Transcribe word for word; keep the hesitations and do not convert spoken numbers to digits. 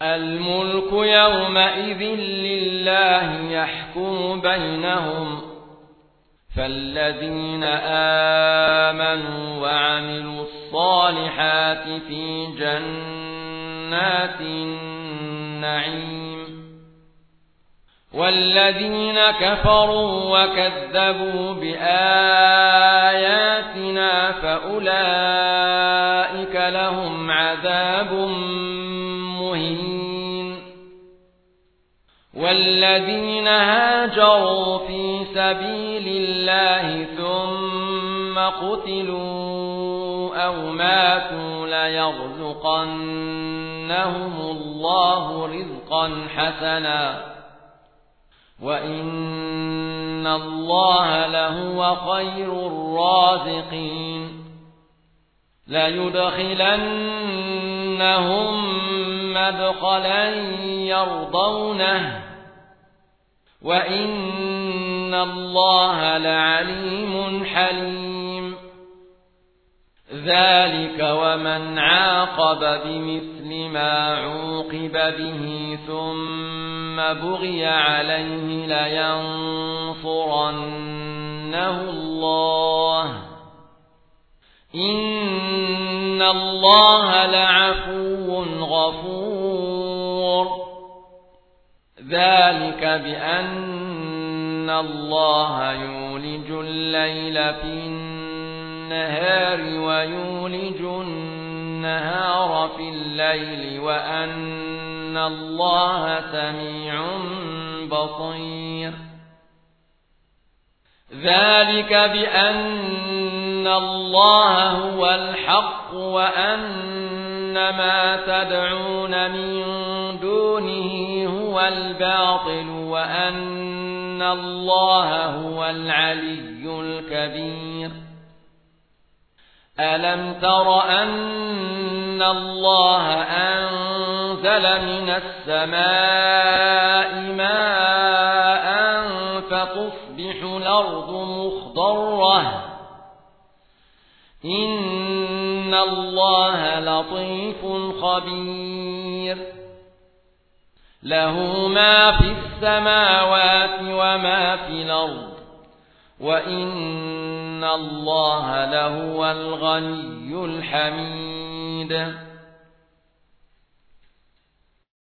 الملك يومئذ لله يحكم بينهم فالذين آمنوا وعملوا الصالحات في جنات النعيم والذين كفروا وكذبوا بآياتنا فأولئك لهم عذاب مهين والذين هاجروا في سبيل الله ثم قتلوا أو ماتوا ليرزقنهم الله رزقا حسنا وإن الله لهو خير الرازقين ليدخلنهم مدخلا يرضونه وإن الله لعليم حليم ذلك ومن عاقب بمثل ما عوقب به ثم بغي عليه لينصرنه الله إن الله لعفو غفور ذلك بأن الله يولج الليل في النهار ويولج النهار في الليل وأن الله سميع بصير ذلك بأن الله هو الحق وأن ما تدعون من دونه هو الباطل وأن الله هو العلي الكبير ألم تر أن الله أنزل من السماء ماء فتصبح الأرض مخضرة إن الله لطيف خبير له ما في السماوات وما في الأرض وإن الله لهو الغني الحميد